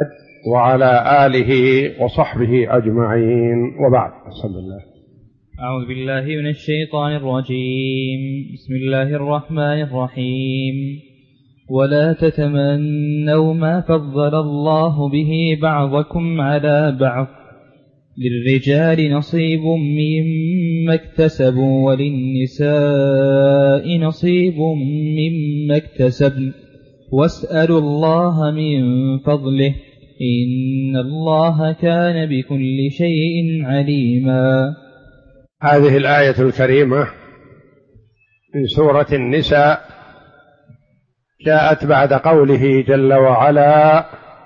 وعلى آله وصحبه أجمعين، وبعد. بسم الله. أعوذ بالله من الشيطان الرجيم. بسم الله الرحمن الرحيم. ولا تتمنوا ما فضل الله به بعضكم على بعض، للرجال نصيب مما اكتسبوا وللنساء نصيب مما اكتسبن، واسألوا الله من فضله إن الله كان بكل شيء عليما. هذه الآية الكريمة من سورة النساء جاءت بعد قوله جل وعلا: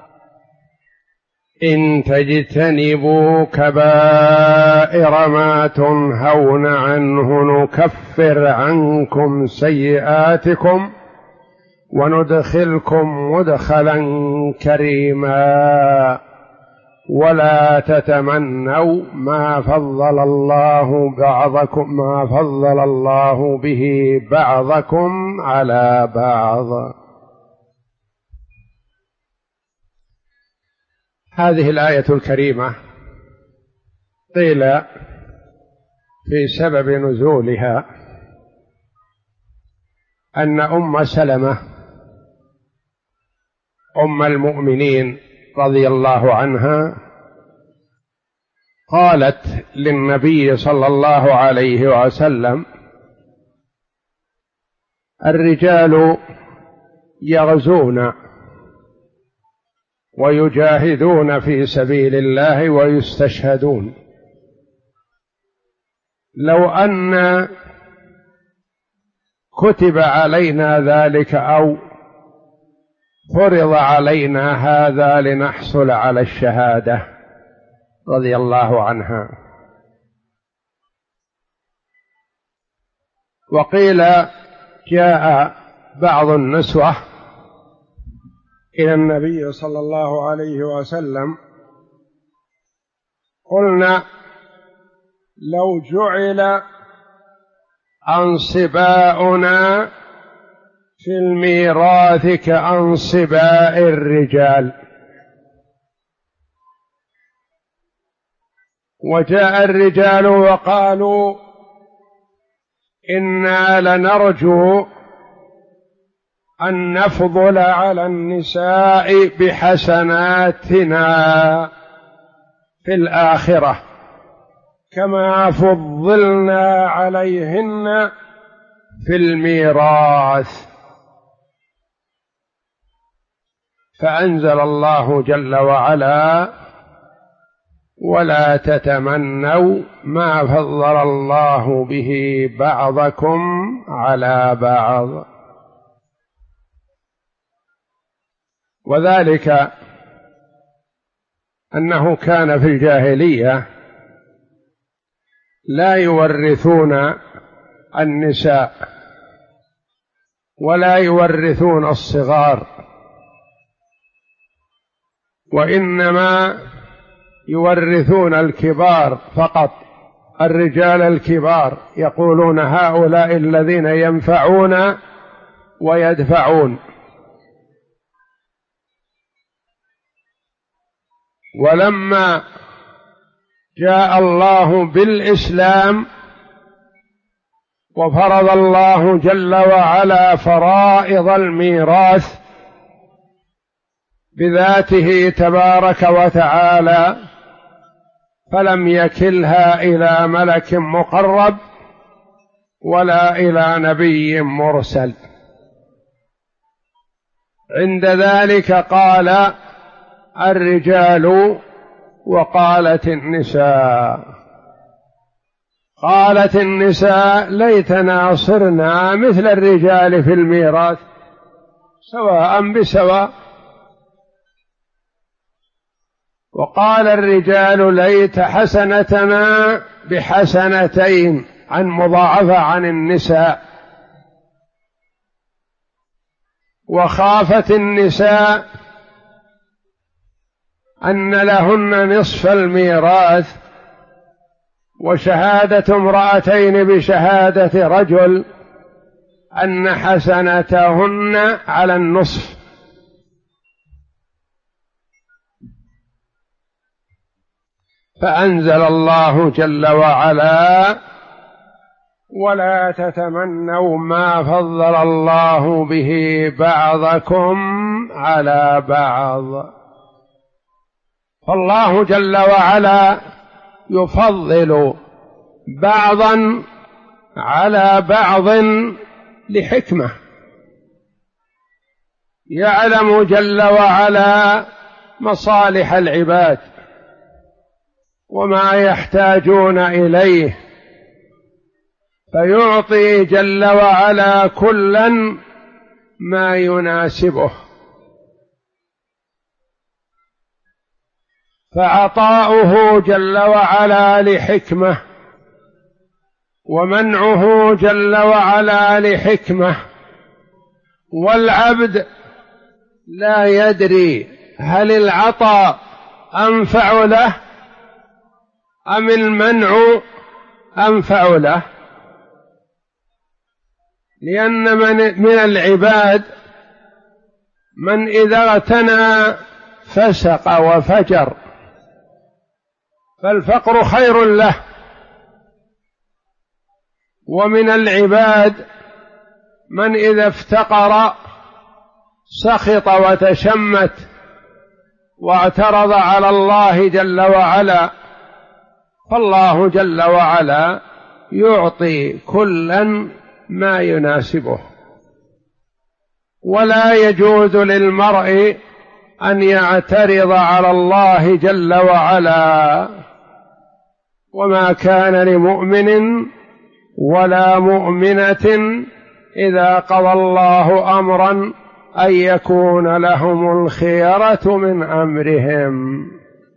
إن تجتنبوا كبائر ما تنهون عنه نكفر عنكم سيئاتكم وندخلكم مدخلا كريما ولا تتمنوا ما فضل الله به بعضكم على بعض. هذه الآية الكريمة قيل في سبب نزولها أن أم سلمة أم المؤمنين رضي الله عنها قالت للنبي صلى الله عليه وسلم: الرجال يغزون ويجاهدون في سبيل الله ويستشهدون، لو أن كتب علينا ذلك أو فرض علينا هذا لنحصل على الشهادة، رضي الله عنها. وقيل جاء بعض النسوة إلى النبي صلى الله عليه وسلم قلنا: لو جعل أنصباؤنا في الميراث كأنصباء الرجال. وجاء الرجال وقالوا: إنا لنرجو أن نفضل على النساء بحسناتنا في الآخرة كما فضلنا عليهن في الميراث. فأنزل الله جل وعلا: ولا تتمنوا ما فضل الله به بعضكم على بعض. وذلك أنه كان في الجاهلية لا يورثون النساء ولا يورثون الصغار، وإنما يورثون الكبار فقط، الرجال الكبار، يقولون: هؤلاء الذين ينفعون ويدفعون. ولما جاء الله بالإسلام وفرض الله جل وعلا فرائض الميراث بذاته تبارك وتعالى، فلم يكلها إلى ملك مقرب ولا إلى نبي مرسل. عند ذلك قال الرجال وقالت النساء. قالت النساء: ليتنا صرنا مثل الرجال في الميراث سواء بسواء. وقال الرجال: ليت حسنتنا بحسنتين، عن مضاعفة عن النساء. وخافت النساء أن لهن نصف الميراث، وشهادة امرأتين بشهادة رجل أن حسنتهن على النصف، فأنزل الله جل وعلا: ولا تتمنوا ما فضل الله به بعضكم على بعض. فالله جل وعلا يفضل بعضا على بعض لحكمة، يعلم جل وعلا مصالح العباد وما يحتاجون إليه، فيعطي جل وعلا كلا ما يناسبه. فعطاؤه جل وعلا لحكمة، ومنعه جل وعلا لحكمة، والعبد لا يدري هل العطاء أنفع له أم المنع أنفع له، لأن من العباد من إذا اغتنى فسق وفجر، فالفقر خير له، ومن العباد من إذا افتقر سخط وتشمت واعترض على الله جل وعلا. فالله جل وعلا يعطي كلا ما يناسبه، ولا يجوز للمرء أن يعترض على الله جل وعلا. وما كان لمؤمن ولا مؤمنة إذا قضى الله أمرا أن يكون لهم الخيرة من أمرهم.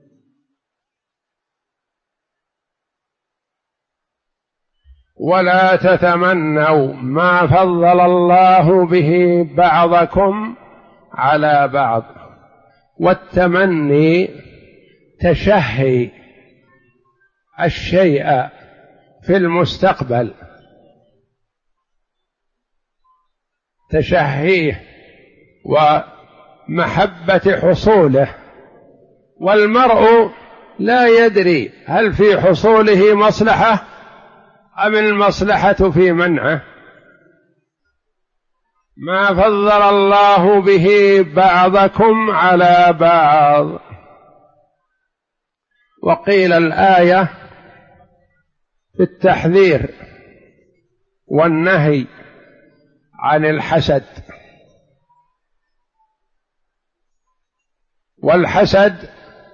ولا تتمنوا ما فضل الله به بعضكم على بعض. والتمني تشهي الشيء في المستقبل، تشهيه ومحبة حصوله، والمرء لا يدري هل في حصوله مصلحة أم المصلحة في منعه. ما فضل الله به بعضكم على بعض. وقيل الآية في التحذير والنهي عن الحسد. والحسد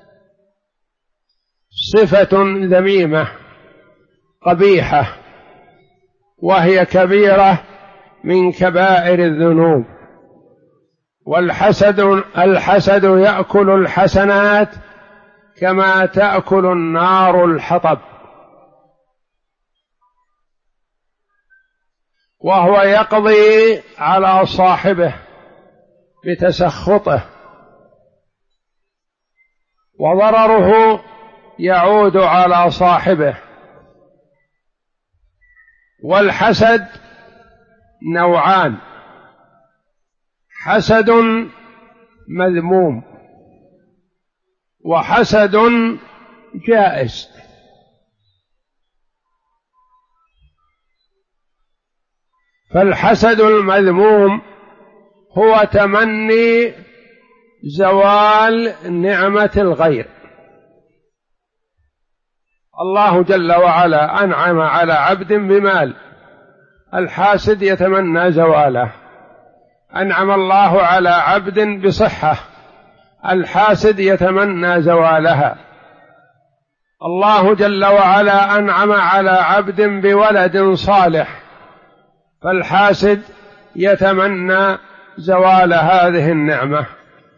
صفة ذميمة قبيحة، وهي كبيرة من كبائر الذنوب. الحسد يأكل الحسنات كما تأكل النار الحطب، وهو يقضي على صاحبه بتسخطه، وضرره يعود على صاحبه. والحسد نوعان: حسد مذموم وحسد جائز. فالحسد المذموم هو تمني زوال نعمة الغير. الله جل وعلا أنعم على عبد بمال، الحاسد يتمنى زواله. أنعم الله على عبد بصحة، الحاسد يتمنى زوالها. الله جل وعلا أنعم على عبد بولد صالح، فالحاسد يتمنى زوال هذه النعمة.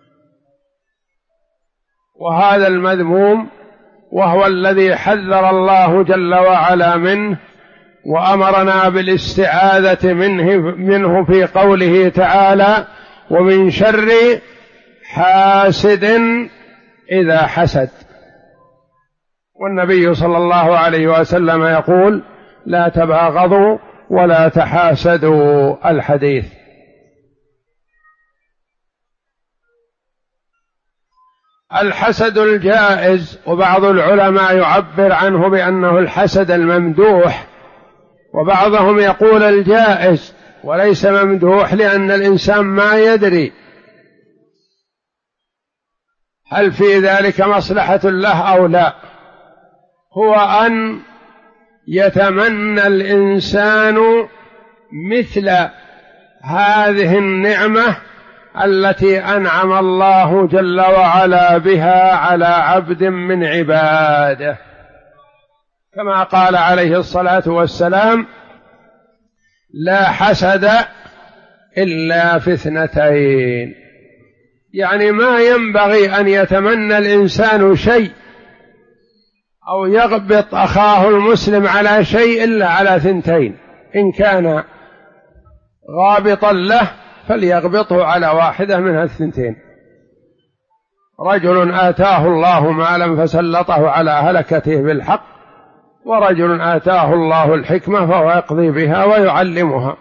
وهذا المذموم، وهو الذي حذر الله جل وعلا منه وأمرنا بالاستعاذة منه في قوله تعالى: ومن شر حاسد إذا حسد. والنبي صلى الله عليه وسلم يقول: لا تباغضوا ولا تحاسدوا. الحديث. الحسد الجائز، وبعض العلماء يعبر عنه بأنه الحسد الممدوح، وبعضهم يقول الجائز وليس ممدوح، لأن الإنسان ما يدري هل في ذلك مصلحة له أو لا. هو أن يتمنى الإنسان مثل هذه النعمة التي أنعم الله جل وعلا بها على عبد من عباده، كما قال عليه الصلاة والسلام: لا حسد إلا في اثنتين. يعني ما ينبغي أن يتمنى الإنسان شيء أو يغبط أخاه المسلم على شيء إلا على ثنتين: إن كان غابطا له فليغبطه على واحدة من الثنتين: رجل آتاه الله مالا فسلطه على هلكته بالحق، ورجل آتاه الله الحكمة فهو يقضي بها ويعلمها.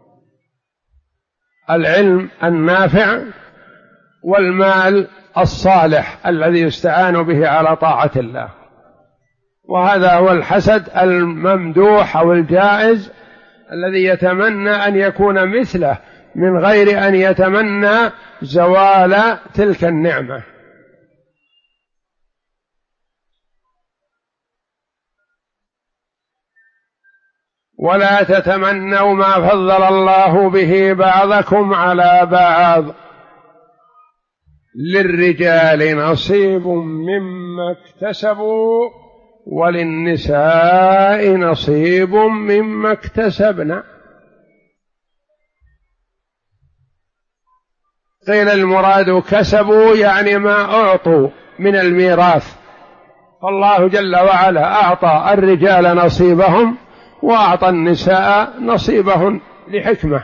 العلم النافع والمال الصالح الذي يستعان به على طاعة الله. وهذا هو الحسد الممدوح أو الجائز الذي يتمنى أن يكون مثله من غير أن يتمنى زوال تلك النعمة. ولا تتمنوا ما فضل الله به بعضكم على بعض، للرجال نصيب مما اكتسبوا وللنساء نصيب مما اكتسبن. قيل المراد كسبوا يعني ما أعطوا من الميراث، فالله جل وعلا أعطى الرجال نصيبهم وأعطى النساء نصيبهن لحكمة.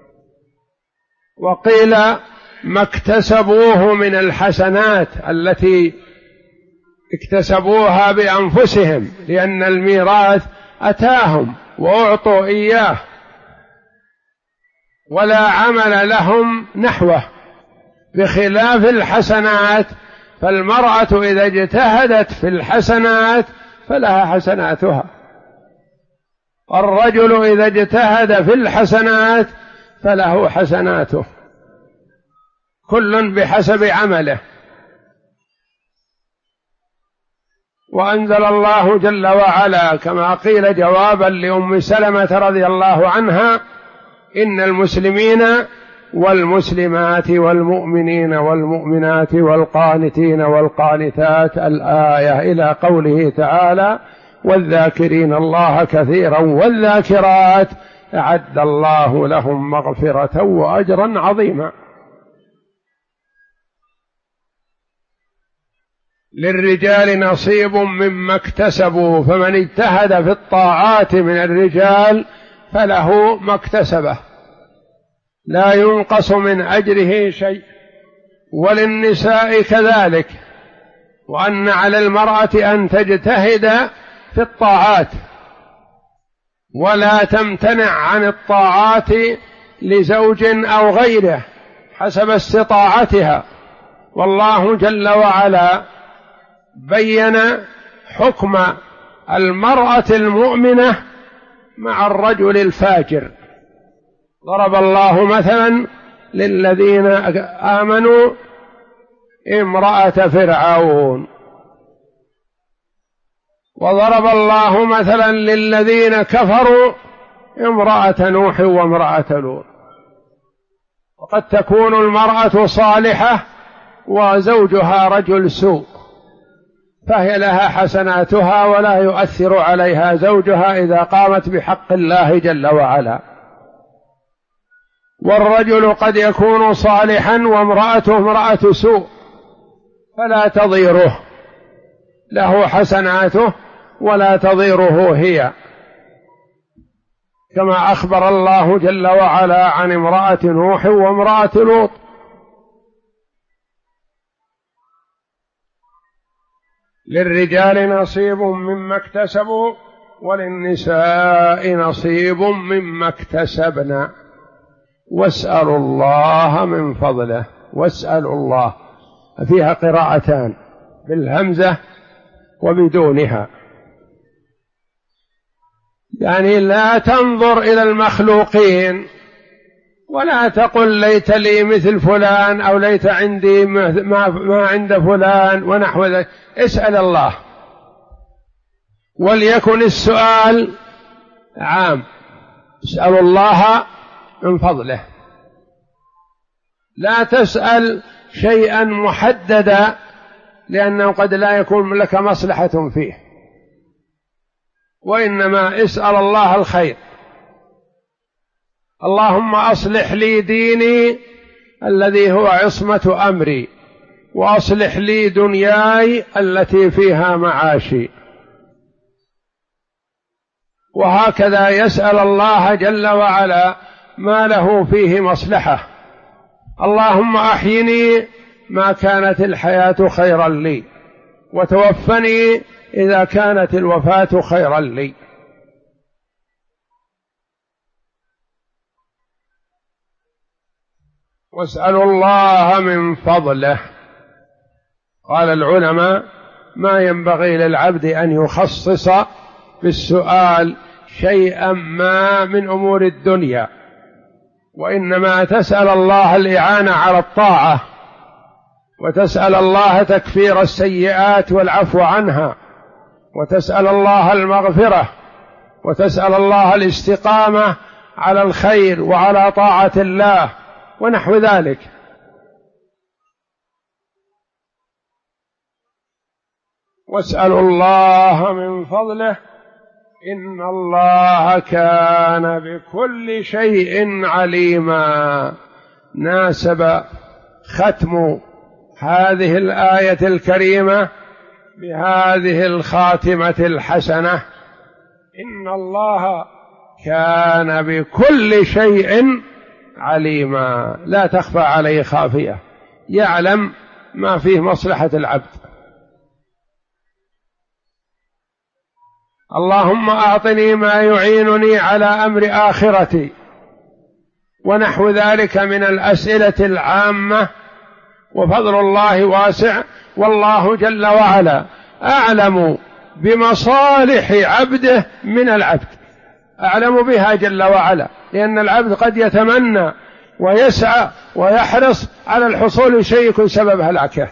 وقيل ما اكتسبوه من الحسنات التي اكتسبوها بأنفسهم، لأن الميراث أتاهم وأعطوا إياه ولا عمل لهم نحوه، بخلاف الحسنات، فالمرأة إذا اجتهدت في الحسنات فلها حسناتها، والرجل إذا اجتهد في الحسنات فله حسناته، كل بحسب عمله. وأنزل الله جل وعلا كما قيل جوابا لأم سلمة رضي الله عنها: إن المسلمين والمسلمات والمؤمنين والمؤمنات والقانتين والقانتات، الآية إلى قوله تعالى: والذاكرين الله كثيرا والذاكرات أعد الله لهم مغفرة وأجرا عظيما. للرجال نصيب مما اكتسبوا، فمن اجتهد في الطاعات من الرجال فله ما اكتسبه لا ينقص من أجره شيء، وللنساء كذلك، وأن على المرأة أن تجتهد في الطاعات ولا تمتنع عن الطاعات لزوج أو غيره حسب استطاعتها. والله جل وعلا بين حكم المرأة المؤمنة مع الرجل الفاجر. ضرب الله مثلا للذين آمنوا امرأة فرعون، وضرب الله مثلا للذين كفروا امرأة نوح وامرأة لوط. وقد تكون المرأة صالحة وزوجها رجل سوء، فهي لها حسناتها ولا يؤثر عليها زوجها إذا قامت بحق الله جل وعلا. والرجل قد يكون صالحا وامرأته امرأة سوء فلا تضيره، له حسناته ولا تضيره هي، كما أخبر الله جل وعلا عن امرأة نوح وامرأة لوط. للرجال نصيب مما اكتسبوا وللنساء نصيب مما اكتسبن واسألوا الله من فضله. واسألوا الله، فيها قراءتان بالهمزة وبدونها. يعني لا تنظر إلى المخلوقين ولا تقل ليت لي مثل فلان أو ليت عندي ما عند فلان ونحو ذلك. اسأل الله، وليكن السؤال عام، اسأل الله من فضله، لا تسأل شيئا محددا لأنه قد لا يكون لك مصلحة فيه، وإنما اسأل الله الخير. اللهم أصلح لي ديني الذي هو عصمة أمري، وأصلح لي دنياي التي فيها معاشي. وهكذا يسأل الله جل وعلا ما له فيه مصلحة. اللهم أحيني ما كانت الحياة خيرا لي، وتوفني إذا كانت الوفاة خيرا لي. واسألوا الله من فضله. قال العلماء ما ينبغي للعبد أن يخصص بالسؤال شيئا ما من أمور الدنيا، وإنما تسأل الله الإعانة على الطاعة، وتسأل الله تكفير السيئات والعفو عنها، وتسأل الله المغفرة، وتسأل الله الاستقامة على الخير وعلى طاعة الله ونحو ذلك. واسألوا الله من فضله إن الله كان بكل شيء عليما. ناسب ختم هذه الآية الكريمة بهذه الخاتمة الحسنة: إن الله كان بكل شيء عليما، لا تخفى عليه خافية، يعلم ما فيه مصلحة العبد. اللهم أعطني ما يعينني على أمر آخرتي، ونحو ذلك من الأسئلة العامة. وفضل الله واسع، والله جل وعلا أعلم بمصالح عبده من العبد، أعلم بها جل وعلا، لأن العبد قد يتمنى ويسعى ويحرص على الحصول شيء يكون سبب هلاكه،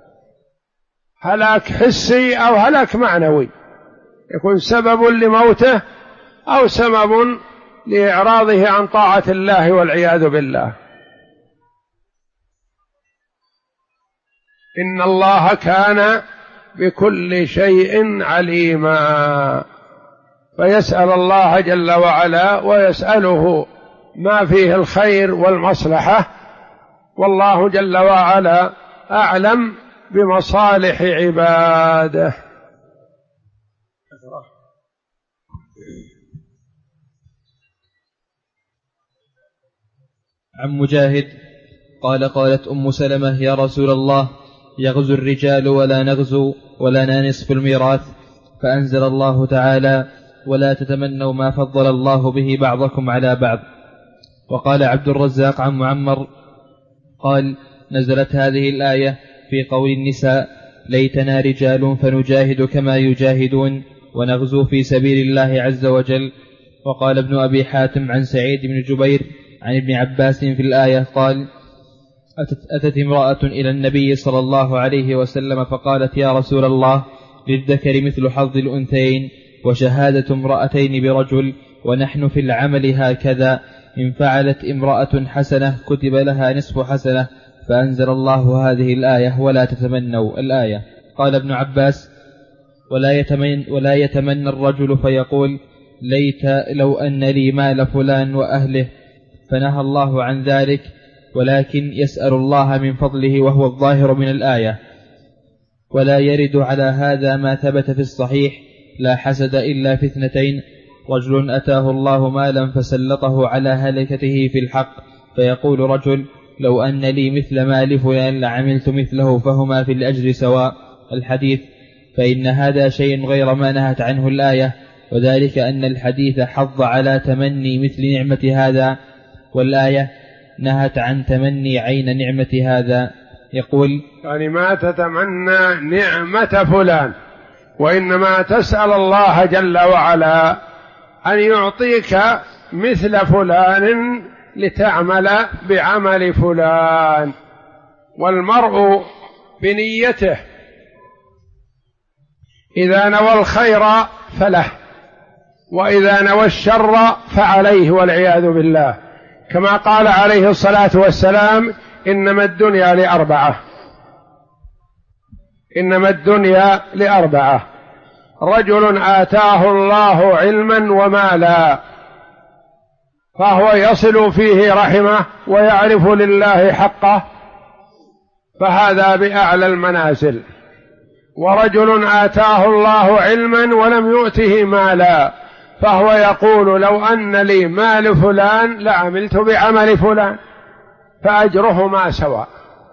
هلاك حسي أو هلاك معنوي، يكون سبب لموته أو سبب لإعراضه عن طاعة الله والعياذ بالله. إن الله كان بكل شيء عليما. فيسأل الله جل وعلا ويسأله ما فيه الخير والمصلحة، والله جل وعلا أعلم بمصالح عباده. عن مجاهد قال: قالت أم سلمة: يا رسول الله، يغزو الرجال ولا نغزو ولنا نصف الميراث، فأنزل الله تعالى: ولا تتمنوا ما فضل الله به بعضكم على بعض. وقال عبد الرزاق عن معمر قال: نزلت هذه الآية في قول النساء: ليتنا رجال فنجاهد كما يجاهدون ونغزو في سبيل الله عز وجل. وقال ابن أبي حاتم عن سعيد بن جبير عن ابن عباس في الآية قال: أتت امرأة إلى النبي صلى الله عليه وسلم فقالت: يا رسول الله، للذكر مثل حظ الأنثيين، وشهادة امرأتين برجل، ونحن في العمل هكذا، إن فعلت امرأة حسنة كتب لها نصف حسنة، فأنزل الله هذه الآية: ولا تتمنوا الآية. قال ابن عباس: ولا يتمنى الرجل فيقول: ليت لو أن لي مال فلان وأهله، فنهى الله عن ذلك، ولكن يسأل الله من فضله، وهو الظاهر من الآية. ولا يرد على هذا ما ثبت في الصحيح: لا حسد إلا في اثنتين: رجل أتاه الله مالا فسلطه على هلكته في الحق، فيقول رجل: لو أن لي مثل مال فلان لعملت مثله، فهما في الأجر سواء. الحديث. فإن هذا شيء غير ما نهت عنه الآية، وذلك أن الحديث حض على تمني مثل نعمة هذا، والآية نهت عن تمني عين نعمة هذا. يقول: يعني ما تتمنى نعمة فلان، وإنما تسأل الله جل وعلا أن يعطيك مثل فلان لتعمل بعمل فلان. والمرء بنيته، إذا نوى الخير فله، وإذا نوى الشر فعليه والعياذ بالله، كما قال عليه الصلاة والسلام: إنما الدنيا لأربعة، إنما الدنيا لأربعة: رجل آتاه الله علما ومالا فهو يصل فيه رحمه ويعرف لله حقه، فهذا بأعلى المنازل. ورجل آتاه الله علما ولم يؤته مالا فهو يقول: لو أن لي مال فلان لعملت بعمل فلان، فأجرهما سواء.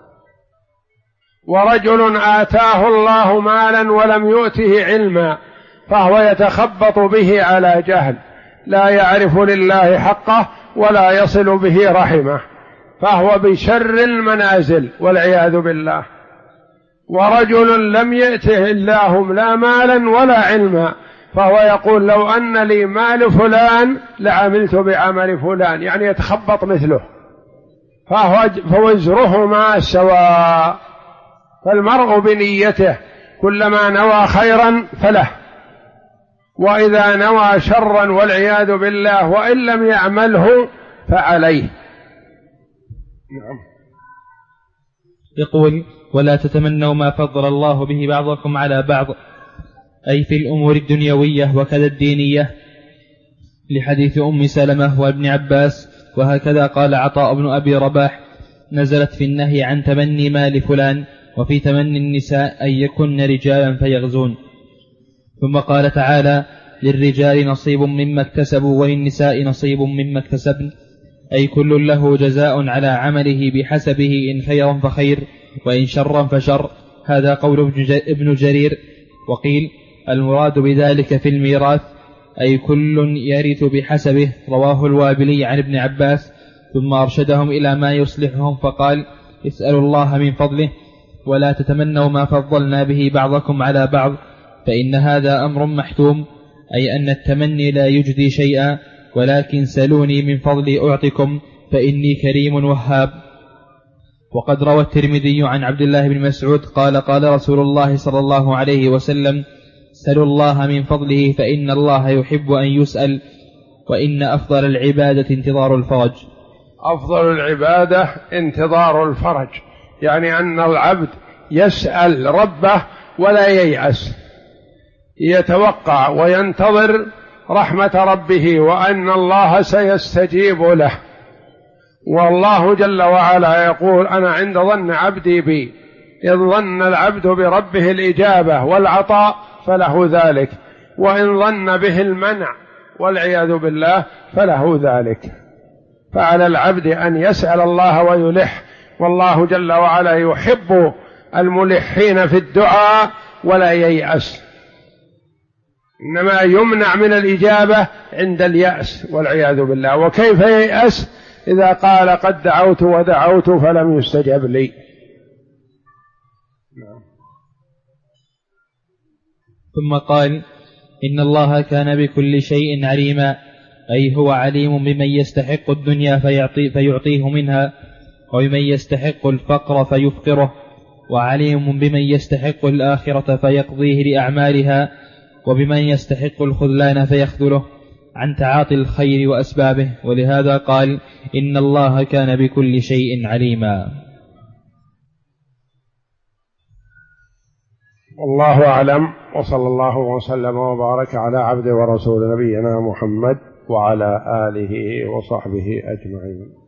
ورجل آتاه الله مالا ولم يؤته علما فهو يتخبط به على جهل، لا يعرف لله حقه ولا يصل به رحمه، فهو بشر المنازل والعياذ بالله. ورجل لم يأته الله لا مالا ولا علما فهو يقول: لو أن لي مال فلان لعملت بعمل فلان، يعني يتخبط مثله، فوزرهما سواء. فالمرء بنيته، كلما نوى خيرا فله، وإذا نوى شرا والعياذ بالله وإن لم يعمله فعليه. نعم. يقول: ولا تتمنوا ما فضل الله به بعضكم على بعض، أي في الأمور الدنيوية وكذا الدينية، لحديث أم سلمة وابن عباس. وهكذا قال عطاء بن أبي رباح: نزلت في النهي عن تمني مال فلان، وفي تمني النساء أن يكن رجالا فيغزون. ثم قال تعالى: للرجال نصيب مما اكتسبوا وللنساء نصيب مما اكتسبن، أي كل له جزاء على عمله بحسبه، إن خيرا فخير وإن شرا فشر. هذا قول ابن جرير. وقيل: المراد بذلك في الميراث أي كل يرث بحسبه. رواه الوابلي عن ابن عباس. ثم أرشدهم إلى ما يصلحهم فقال: اسألوا الله من فضله ولا تتمنوا ما فضلنا به بعضكم على بعض، فإن هذا أمر محتوم، أي أن التمني لا يجدي شيئا، ولكن سلوني من فضلي أعطكم فإني كريم وهاب. وقد روى الترمذي عن عبد الله بن مسعود قال: قال رسول الله صلى الله عليه وسلم: سلوا الله من فضله فإن الله يحب أن يسأل، وإن أفضل العبادة انتظار الفرج. أفضل العبادة انتظار الفرج، يعني أن العبد يسأل ربه ولا ييأس، يتوقع وينتظر رحمة ربه وأن الله سيستجيب له. والله جل وعلا يقول: أنا عند ظن عبدي بي، إذ ظن العبد بربه الإجابة والعطاء فله ذلك، وإن ظن به المنع والعياذ بالله فله ذلك. فعلى العبد أن يسأل الله ويلح، والله جل وعلا يحب الملحين في الدعاء ولا ييأس، إنما يمنع من الإجابة عند اليأس والعياذ بالله. وكيف ييأس إذا قال: قد دعوت ودعوت فلم يستجب لي. ثم قال: إن الله كان بكل شيء عليما، أي هو عليم بمن يستحق الدنيا فيعطيه منها، وبمن يستحق الفقر فيفقره، وعليم بمن يستحق الآخرة فيقضيه لأعمالها، وبمن يستحق الخذلان فيخذله عن تعاطي الخير وأسبابه. ولهذا قال: إن الله كان بكل شيء عليما. والله أعلم، وصلى الله وسلم وبارك على عبد ورسول نبينا محمد وعلى آله وصحبه أجمعين.